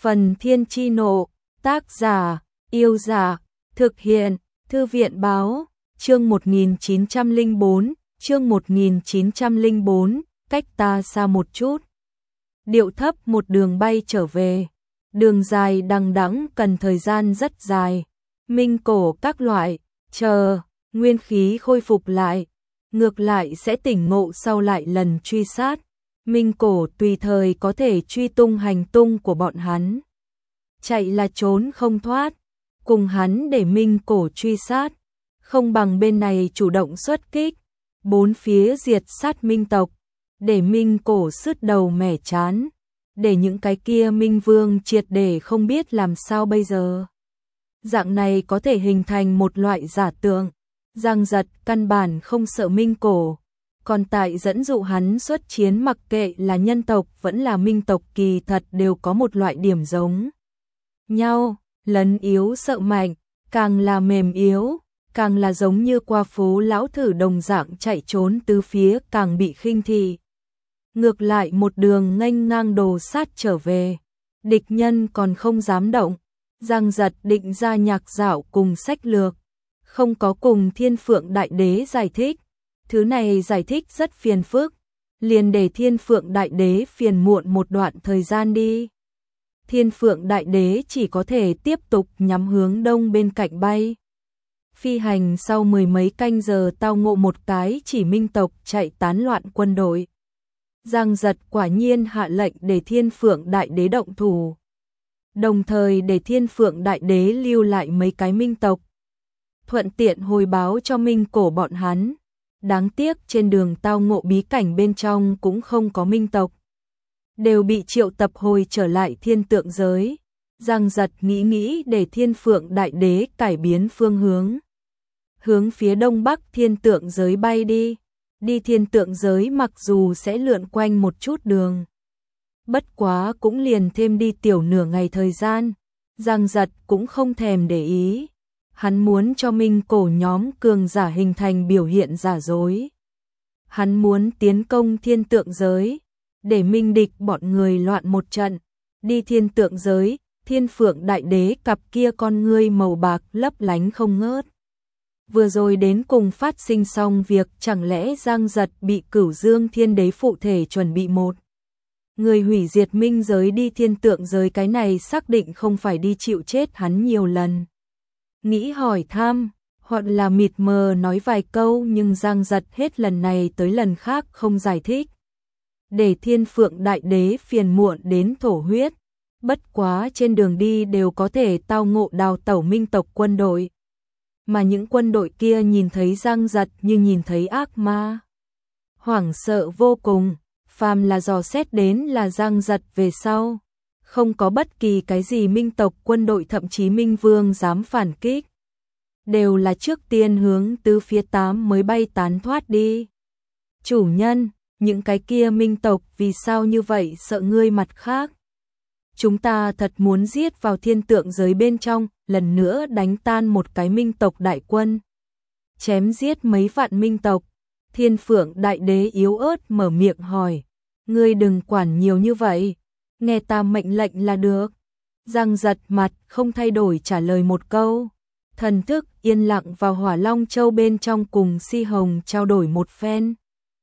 Phần Thiên Chi Nộ, tác giả, Yêu Giả, thực hiện, Thư viện Báo, chương 1904, chương 1904, cách ta xa một chút. Điệu thấp một đường bay trở về, đường dài đằng đẵng cần thời gian rất dài, minh cổ các loại, chờ, nguyên khí khôi phục lại, ngược lại sẽ tỉnh ngộ sau lại lần truy sát. Minh cổ tùy thời có thể truy tung hành tung của bọn hắn. Chạy là trốn không thoát, cùng hắn để minh cổ truy sát, không bằng bên này chủ động xuất kích, bốn phía diệt sát minh tộc, để minh cổ sứt đầu mẻ chán, để những cái kia minh vương triệt để không biết làm sao bây giờ. Dạng này có thể hình thành một loại giả tượng, Giang Giật căn bản không sợ minh cổ, còn tại dẫn dụ hắn xuất chiến, mặc kệ là nhân tộc vẫn là minh tộc kỳ thật đều có một loại điểm giống nhau, lấn yếu sợ mạnh, càng là mềm yếu, càng là giống như qua phố lão thử đồng dạng chạy trốn tứ phía càng bị khinh thị. Ngược lại một đường nghênh ngang đồ sát trở về, địch nhân còn không dám động. Giang Giật định ra nhạc dạo cùng sách lược, không có cùng Thiên Phượng Đại Đế giải thích. Thứ này giải thích rất phiền phức, liền để Thiên Phượng Đại Đế phiền muộn một đoạn thời gian đi. Thiên Phượng Đại Đế chỉ có thể tiếp tục nhắm hướng đông bên cạnh bay. Phi hành sau mười mấy canh giờ tao ngộ một cái chỉ minh tộc chạy tán loạn quân đội. Giang Giật quả nhiên hạ lệnh để Thiên Phượng Đại Đế động thủ, đồng thời để Thiên Phượng Đại Đế lưu lại mấy cái minh tộc, thuận tiện hồi báo cho minh cổ bọn hắn. Đáng tiếc trên đường tao ngộ bí cảnh bên trong cũng không có minh tộc, đều bị triệu tập hồi trở lại thiên tượng giới. Giang Giật nghĩ để Thiên Phượng Đại Đế cải biến phương hướng, hướng phía đông bắc thiên tượng giới bay đi. Đi thiên tượng giới mặc dù sẽ lượn quanh một chút đường, bất quá cũng liền thêm đi tiểu nửa ngày thời gian. Giang Giật cũng không thèm để ý, hắn muốn cho minh cổ nhóm cường giả hình thành biểu hiện giả dối. Hắn muốn tiến công thiên tượng giới, để minh địch bọn người loạn một trận. Đi thiên tượng giới, Thiên Phượng Đại Đế cặp kia con ngươi màu bạc lấp lánh không ngớt. Vừa rồi đến cùng phát sinh xong việc, chẳng lẽ Giang Giật bị Cửu Dương Thiên Đế phụ thể chuẩn bị một người hủy diệt minh giới đi thiên tượng giới, cái này xác định không phải đi chịu chết hắn nhiều lần. Nghĩ hỏi thăm, hoặc là mịt mờ nói vài câu, nhưng Giang Giật hết lần này tới lần khác không giải thích, để Thiên Phượng Đại Đế phiền muộn đến thổ huyết. Bất quá trên đường đi đều có thể tao ngộ đào tẩu minh tộc quân đội, mà những quân đội kia nhìn thấy Giang Giật như nhìn thấy ác ma, hoảng sợ vô cùng. Phàm là dò xét đến là Giang Giật về sau, không có bất kỳ cái gì minh tộc quân đội thậm chí minh vương dám phản kích, đều là trước tiên hướng tứ phía tám mới bay tán thoát đi. Chủ nhân, những cái kia minh tộc vì sao như vậy sợ ngươi? Mặt khác, chúng ta thật muốn giết vào thiên tượng giới bên trong, lần nữa đánh tan một cái minh tộc đại quân, chém giết mấy vạn minh tộc. Thiên Phượng Đại Đế yếu ớt mở miệng hỏi, ngươi đừng quản nhiều như vậy, nghe ta mệnh lệnh là được. Giang Giật mặt không thay đổi trả lời một câu, thần thức yên lặng vào Hỏa Long Châu bên trong cùng Si Hồng trao đổi một phen,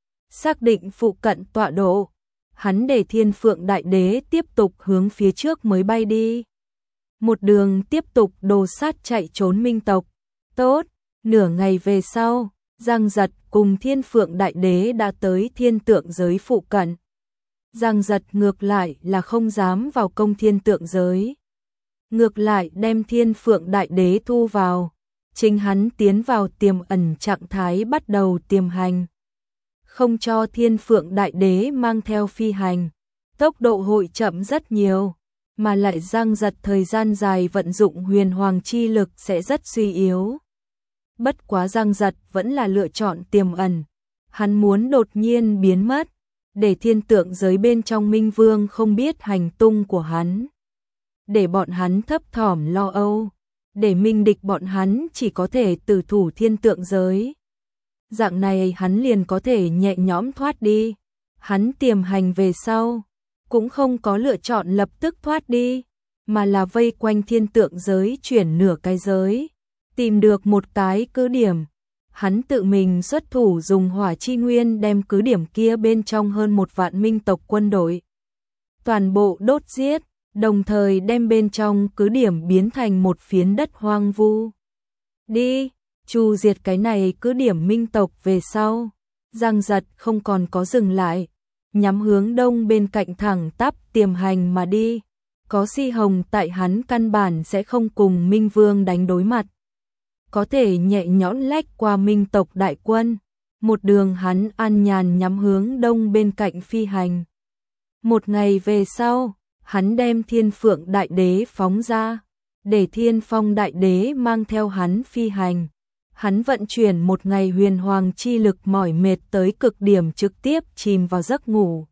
xác định phụ cận tọa độ. Hắn để Thiên Phượng Đại Đế tiếp tục hướng phía trước mới bay đi, một đường tiếp tục đồ sát chạy trốn minh tộc. Tốt, nửa ngày về sau, Giang Giật cùng Thiên Phượng Đại Đế đã tới thiên tượng giới phụ cận. Giang Giật ngược lại là không dám vào công thiên tượng giới, ngược lại đem Thiên Phượng Đại Đế thu vào, chính hắn tiến vào tiềm ẩn trạng thái bắt đầu tiềm hành, không cho Thiên Phượng Đại Đế mang theo phi hành, tốc độ hội chậm rất nhiều, mà lại Giang Giật thời gian dài vận dụng huyền hoàng chi lực sẽ rất suy yếu. Bất quá Giang Giật vẫn là lựa chọn tiềm ẩn, hắn muốn đột nhiên biến mất, để thiên tượng giới bên trong minh vương không biết hành tung của hắn, để bọn hắn thấp thỏm lo âu, để minh địch bọn hắn chỉ có thể tử thủ thiên tượng giới. Dạng này hắn liền có thể nhẹ nhõm thoát đi. Hắn tiềm hành về sau, cũng không có lựa chọn lập tức thoát đi, mà là vây quanh thiên tượng giới chuyển nửa cái giới, tìm được một cái cứ điểm. Hắn tự mình xuất thủ dùng hỏa chi nguyên đem cứ điểm kia bên trong hơn 1 vạn minh tộc quân đội toàn bộ đốt giết, đồng thời đem bên trong cứ điểm biến thành một phiến đất hoang vu. Đi, chu diệt cái này cứ điểm minh tộc về sau. Giang Giật không còn có dừng lại, nhắm hướng đông bên cạnh thẳng tắp tiềm hành mà đi. Có Si Hồng tại hắn căn bản sẽ không cùng Minh Vương đánh đối mặt, có thể nhẹ nhõm lách qua minh tộc đại quân. Một đường hắn an nhàn nhắm hướng đông bên cạnh phi hành. Một ngày về sau, hắn đem Thiên Phượng Đại Đế phóng ra, để Thiên Phong Đại Đế mang theo hắn phi hành. Hắn vận chuyển một ngày huyền hoàng chi lực mỏi mệt tới cực điểm, trực tiếp chìm vào giấc ngủ,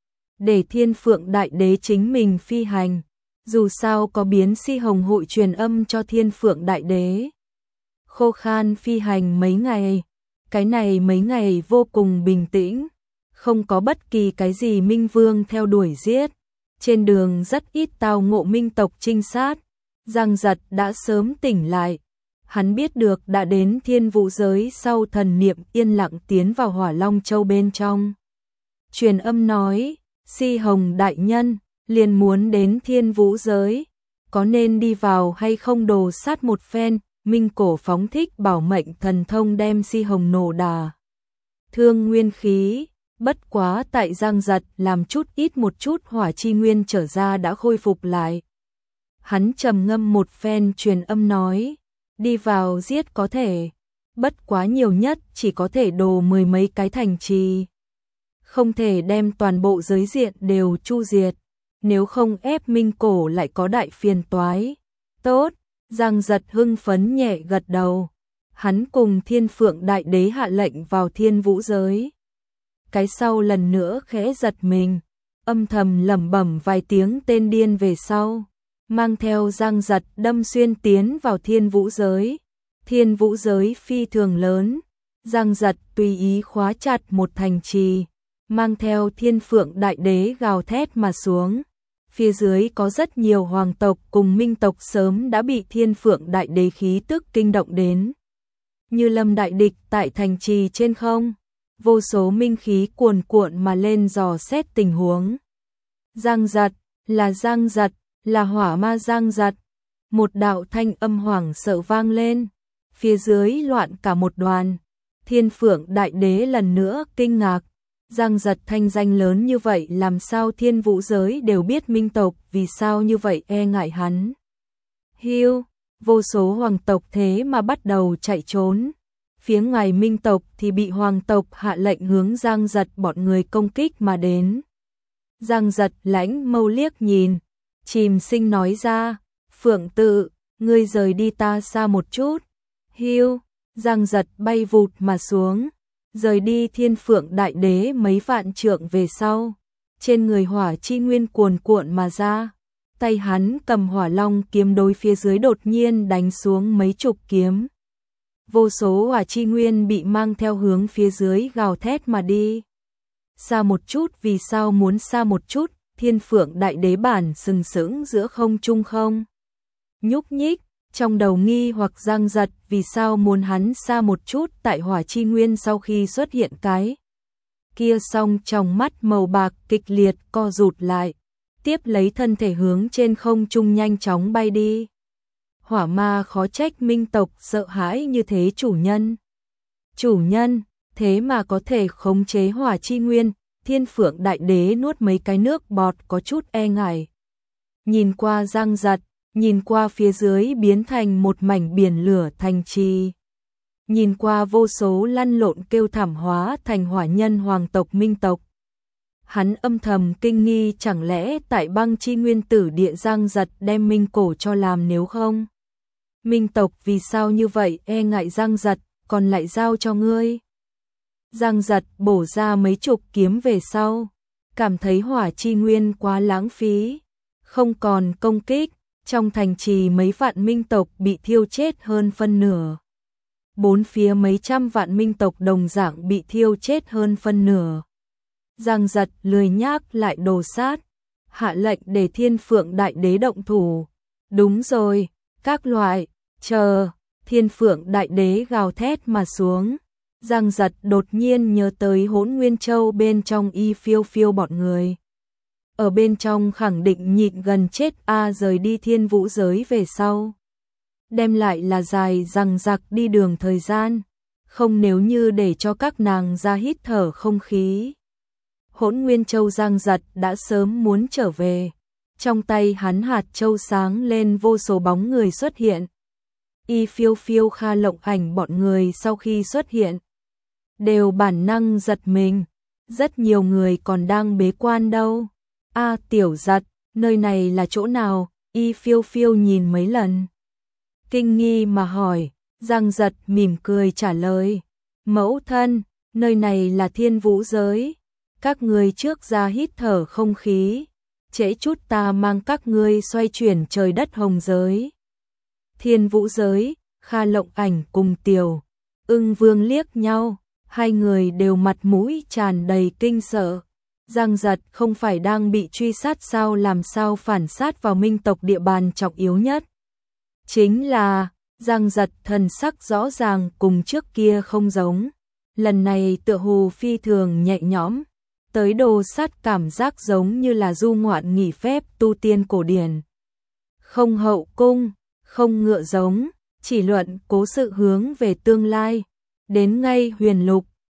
để Thiên Phượng Đại Đế chính mình phi hành. Dù sao có biến Si Hồng hội truyền âm cho Thiên Phượng Đại Đế. Khô Khan phi hành mấy ngày, cái này mấy ngày vô cùng bình tĩnh, không có bất kỳ cái gì Minh Vương theo đuổi giết. Trên đường rất ít tao ngộ minh tộc trinh sát. Giang Giật đã sớm tỉnh lại, hắn biết được đã đến Thiên Vũ giới sau, thần niệm yên lặng tiến vào Hỏa Long Châu bên trong. Truyền âm nói, Si Hồng đại nhân, liền muốn đến Thiên Vũ giới, có nên đi vào hay không đồ sát một phen. Minh Cổ phóng thích bảo mệnh thần thông đem Si Hồng nổ đà thương nguyên khí, bất quá tại Giang Giật làm chút ít một chút hỏa chi nguyên trở ra đã khôi phục lại. Hắn trầm ngâm một phen truyền âm nói, đi vào giết có thể, bất quá nhiều nhất chỉ có thể đồ 10 mấy cái thành trì, không thể đem toàn bộ giới diện đều chu diệt, nếu không ép Minh Cổ lại có đại phiền toái. Tốt. Giang Giật hưng phấn nhẹ gật đầu. Hắn cùng Thiên Phượng Đại Đế hạ lệnh vào Thiên Vũ giới. Cái sau lần nữa khẽ giật mình, âm thầm lẩm bẩm vài tiếng tên điên về sau, mang theo Giang Giật đâm xuyên tiến vào Thiên Vũ giới. Thiên Vũ giới phi thường lớn, Giang Giật tùy ý khóa chặt một thành trì, mang theo Thiên Phượng Đại Đế gào thét mà xuống. Phía dưới có rất nhiều hoàng tộc cùng minh tộc sớm đã bị Thiên Phượng Đại Đế khí tức kinh động đến. Như lâm đại địch tại thành trì trên không, vô số minh khí cuồn cuộn mà lên dò xét tình huống. Giang Giật, là hỏa ma Giang Giật. Một đạo thanh âm hoảng sợ vang lên, phía dưới loạn cả một đoàn. Thiên Phượng Đại Đế lần nữa kinh ngạc. Giang Giật thanh danh lớn như vậy, làm sao Thiên Vũ giới đều biết minh tộc, vì sao như vậy e ngại hắn. Vô số hoàng tộc thế mà bắt đầu chạy trốn. Phía ngoài minh tộc thì bị hoàng tộc hạ lệnh hướng Giang Giật bọn người công kích mà đến. Giang Giật lãnh mâu liếc nhìn, Chìm Sinh nói ra, Phượng Tự, ngươi rời đi ta xa một chút. Giang Giật bay vụt mà xuống, rời đi Thiên Phượng Đại Đế mấy vạn trượng về sau, trên người hỏa chi nguyên cuồn cuộn mà ra, tay hắn cầm hỏa long kiếm đối phía dưới đột nhiên đánh xuống mấy chục kiếm. Vô số hỏa chi nguyên bị mang theo hướng phía dưới gào thét mà đi. Xa một chút, vì sao muốn xa một chút? Thiên Phượng Đại Đế bản sừng sững giữa không trung không nhúc nhích, trong đầu nghi hoặc Giang Giật vì sao muốn hắn xa một chút. Tại hỏa chi nguyên sau khi xuất hiện cái kia xong, trong mắt màu bạc kịch liệt co rụt lại, tiếp lấy thân thể hướng trên không trung nhanh chóng bay đi. Hỏa ma khó trách minh tộc sợ hãi như thế, chủ nhân thế mà có thể khống chế hỏa chi nguyên. Thiên Phượng Đại Đế nuốt mấy cái nước bọt, có chút e ngại. Nhìn qua Giang Giật, nhìn qua phía dưới biến thành một mảnh biển lửa thành trì, nhìn qua vô số lăn lộn kêu thảm hóa thành hỏa nhân hoàng tộc minh tộc. Hắn âm thầm kinh nghi, chẳng lẽ tại băng chi nguyên tử địa Giang Giật đem minh cổ cho làm, nếu không minh tộc vì sao như vậy e ngại Giang Giật, còn lại giao cho ngươi. Giang Giật bổ ra mấy chục kiếm về sau, cảm thấy hỏa chi nguyên quá lãng phí, không còn công kích. Trong thành trì mấy vạn minh tộc bị thiêu chết hơn phân nửa. Bốn phía mấy trăm vạn minh tộc đồng dạng bị thiêu chết hơn phân nửa. Giang Giật lười nhác lại đồ sát, hạ lệnh để Thiên Phượng Đại Đế động thủ, Đúng rồi, các loại, chờ, Thiên Phượng Đại Đế gào thét mà xuống. Giang Giật đột nhiên nhớ tới Hỗn Nguyên Châu bên trong Y Phiêu Phiêu bọn người. Ở bên trong khẳng định nhịn gần chết rời đi Thiên Vũ giới về sau. Đem lại là dài dằng dặc đi đường thời gian, không nếu như để cho các nàng ra hít thở không khí. Hỗn Nguyên Châu Giang Giật đã sớm muốn trở về, trong tay hắn hạt châu sáng lên vô số bóng người xuất hiện. Y Phiêu Phiêu Kha Lộng Ảnh bọn người sau khi xuất hiện, đều bản năng giật mình, rất nhiều người còn đang bế quan đâu. Tiểu Giật, nơi này là chỗ nào? Y Phiêu Phiêu nhìn mấy lần, kinh nghi mà hỏi. Giang Giật mỉm cười trả lời, mẫu thân, nơi này là Thiên Vũ giới, các ngươi trước ra hít thở không khí, trễ chút ta mang các ngươi xoay chuyển trời đất hồng giới. Thiên Vũ giới, Kha Lộng Ảnh cùng Tiểu Ưng Vương liếc nhau, hai người đều mặt mũi tràn đầy kinh sợ. Giang Giật không phải đang bị truy sát sao, làm sao phản sát vào Minh tộc địa bàn trọng yếu nhất? Chính là, Giang Giật thần sắc rõ ràng cùng trước kia không giống, lần này tựa hồ phi thường nhẹ nhõm, tới đồ sát cảm giác giống như là du ngoạn nghỉ phép tu tiên cổ điển. Không hậu cung, không ngựa giống, chỉ luận cố sự hướng về tương lai, đến ngay huyền lục,